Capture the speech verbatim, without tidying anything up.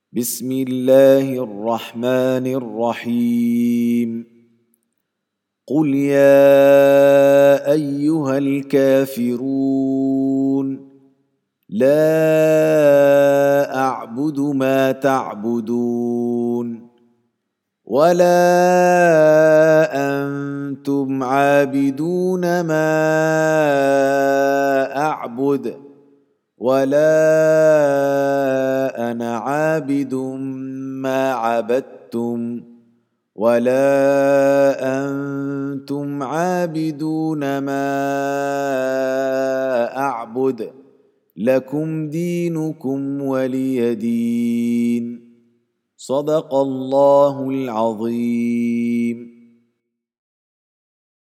بسم الله الرحمن الرحيم قل يا أيها الكافرون لا أعبد ما تعبدون ولا أنتم عابدون ما أعبد ولا أنا عابد ما عبدتم ولا أنتم عابدون ما أعبد لكم دينكم ولي دين. صدق الله العظيم.